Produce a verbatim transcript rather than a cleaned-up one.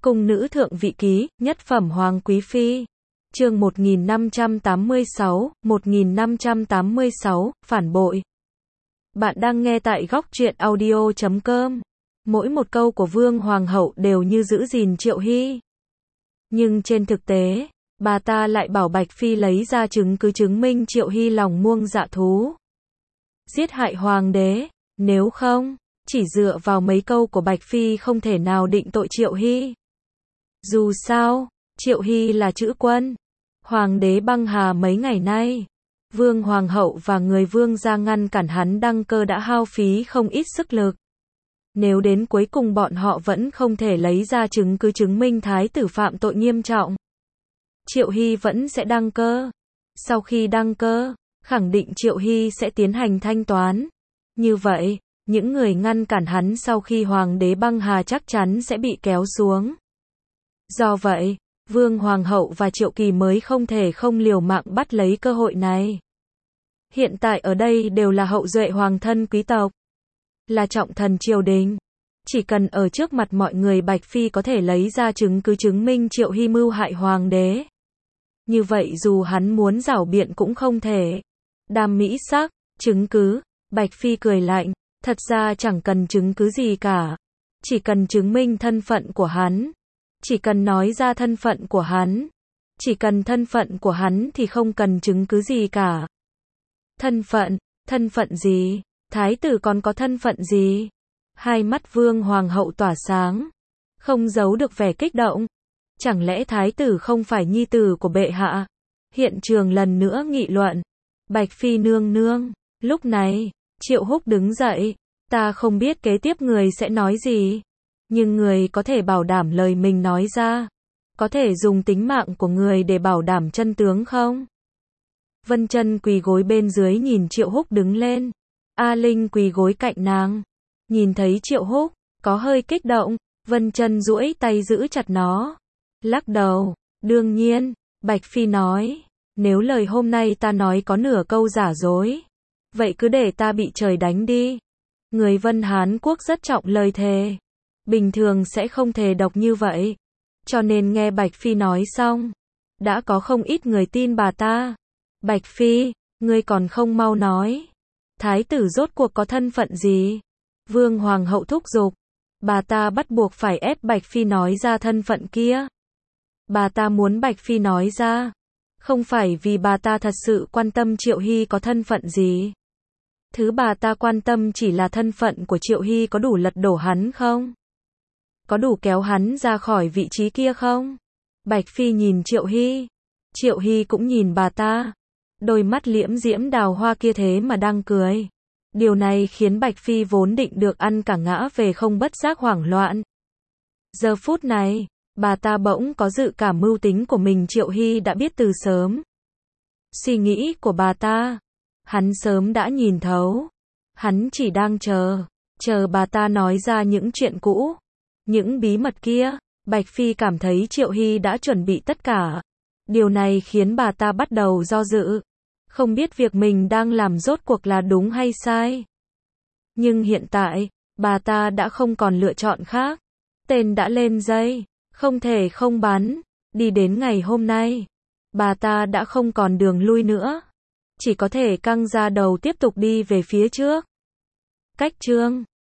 Cung nữ thượng vị ký, nhất phẩm hoàng quý phi. Chương một nghìn năm trăm tám mươi sáu, một nghìn năm trăm tám mươi sáu, phản bội. Bạn đang nghe tại góc truyện audio chấm com. Mỗi một câu của Vương Hoàng hậu đều như giữ gìn Triệu Hy. Nhưng trên thực tế, bà ta lại bảo Bạch Phi lấy ra chứng cứ chứng minh Triệu Hy lòng muông dạ thú, giết hại hoàng đế, nếu không, chỉ dựa vào mấy câu của Bạch Phi không thể nào định tội Triệu Hy. Dù sao, Triệu Hy là chữ quân. Hoàng đế băng hà mấy ngày nay, Vương Hoàng hậu và người Vương gia ngăn cản hắn đăng cơ đã hao phí không ít sức lực. Nếu đến cuối cùng bọn họ vẫn không thể lấy ra chứng cứ chứng minh thái tử phạm tội nghiêm trọng, Triệu Hy vẫn sẽ đăng cơ. Sau khi đăng cơ, khẳng định Triệu Hy sẽ tiến hành thanh toán. Như vậy, những người ngăn cản hắn sau khi hoàng đế băng hà chắc chắn sẽ bị kéo xuống. Do vậy, Vương Hoàng hậu và Triệu Kỳ mới không thể không liều mạng bắt lấy cơ hội này. Hiện tại ở đây đều là hậu duệ hoàng thân quý tộc, là trọng thần triều đình. Chỉ cần ở trước mặt mọi người Bạch Phi có thể lấy ra chứng cứ chứng minh Triệu Hy mưu hại hoàng đế. Như vậy dù hắn muốn giảo biện cũng không thể. Đam mỹ sắc, chứng cứ, Bạch Phi cười lạnh, thật ra chẳng cần chứng cứ gì cả. Chỉ cần chứng minh thân phận của hắn. Chỉ cần nói ra thân phận của hắn. Chỉ cần thân phận của hắn thì không cần chứng cứ gì cả. Thân phận, thân phận gì? Thái tử còn có thân phận gì? Hai mắt Vương Hoàng hậu tỏa sáng, không giấu được vẻ kích động. Chẳng lẽ thái tử không phải nhi tử của bệ hạ? Hiện trường lần nữa nghị luận. Bạch Phi nương nương. Lúc này, Triệu Húc đứng dậy. Ta không biết kế tiếp người sẽ nói gì. Nhưng người có thể bảo đảm lời mình nói ra. Có thể dùng tính mạng của người để bảo đảm chân tướng không? Vân Chân quỳ gối bên dưới nhìn Triệu Húc đứng lên. A Linh quỳ gối cạnh nàng. Nhìn thấy Triệu Húc, có hơi kích động. Vân Chân duỗi tay giữ chặt nó. Lắc đầu. Đương nhiên, Bạch Phi nói. Nếu lời hôm nay ta nói có nửa câu giả dối, vậy cứ để ta bị trời đánh đi. Người Vân Hán Quốc rất trọng lời thề. Bình thường sẽ không thề độc như vậy. Cho nên nghe Bạch Phi nói xong, đã có không ít người tin bà ta. Bạch Phi, ngươi còn không mau nói. Thái tử rốt cuộc có thân phận gì? Vương Hoàng hậu thúc giục. Bà ta bắt buộc phải ép Bạch Phi nói ra thân phận kia. Bà ta muốn Bạch Phi nói ra. Không phải vì bà ta thật sự quan tâm Triệu Hy có thân phận gì. Thứ bà ta quan tâm chỉ là thân phận của Triệu Hy có đủ lật đổ hắn không? Có đủ kéo hắn ra khỏi vị trí kia không? Bạch Phi nhìn Triệu Hy. Triệu Hy cũng nhìn bà ta. Đôi mắt liễm diễm đào hoa kia thế mà đang cười. Điều này khiến Bạch Phi vốn định được ăn cả ngã về không bất giác hoảng loạn. Giờ phút này, bà ta bỗng có dự cảm mưu tính của mình Triệu Hy đã biết từ sớm. Suy nghĩ của bà ta, hắn sớm đã nhìn thấu. Hắn chỉ đang chờ, chờ bà ta nói ra những chuyện cũ, những bí mật kia. Bạch Phi cảm thấy Triệu Hy đã chuẩn bị tất cả. Điều này khiến bà ta bắt đầu do dự. Không biết việc mình đang làm rốt cuộc là đúng hay sai. Nhưng hiện tại, bà ta đã không còn lựa chọn khác. Tên đã lên dây, không thể không bắn. Đi đến ngày hôm nay, bà ta đã không còn đường lui nữa. Chỉ có thể căng ra đầu tiếp tục đi về phía trước. Cách chương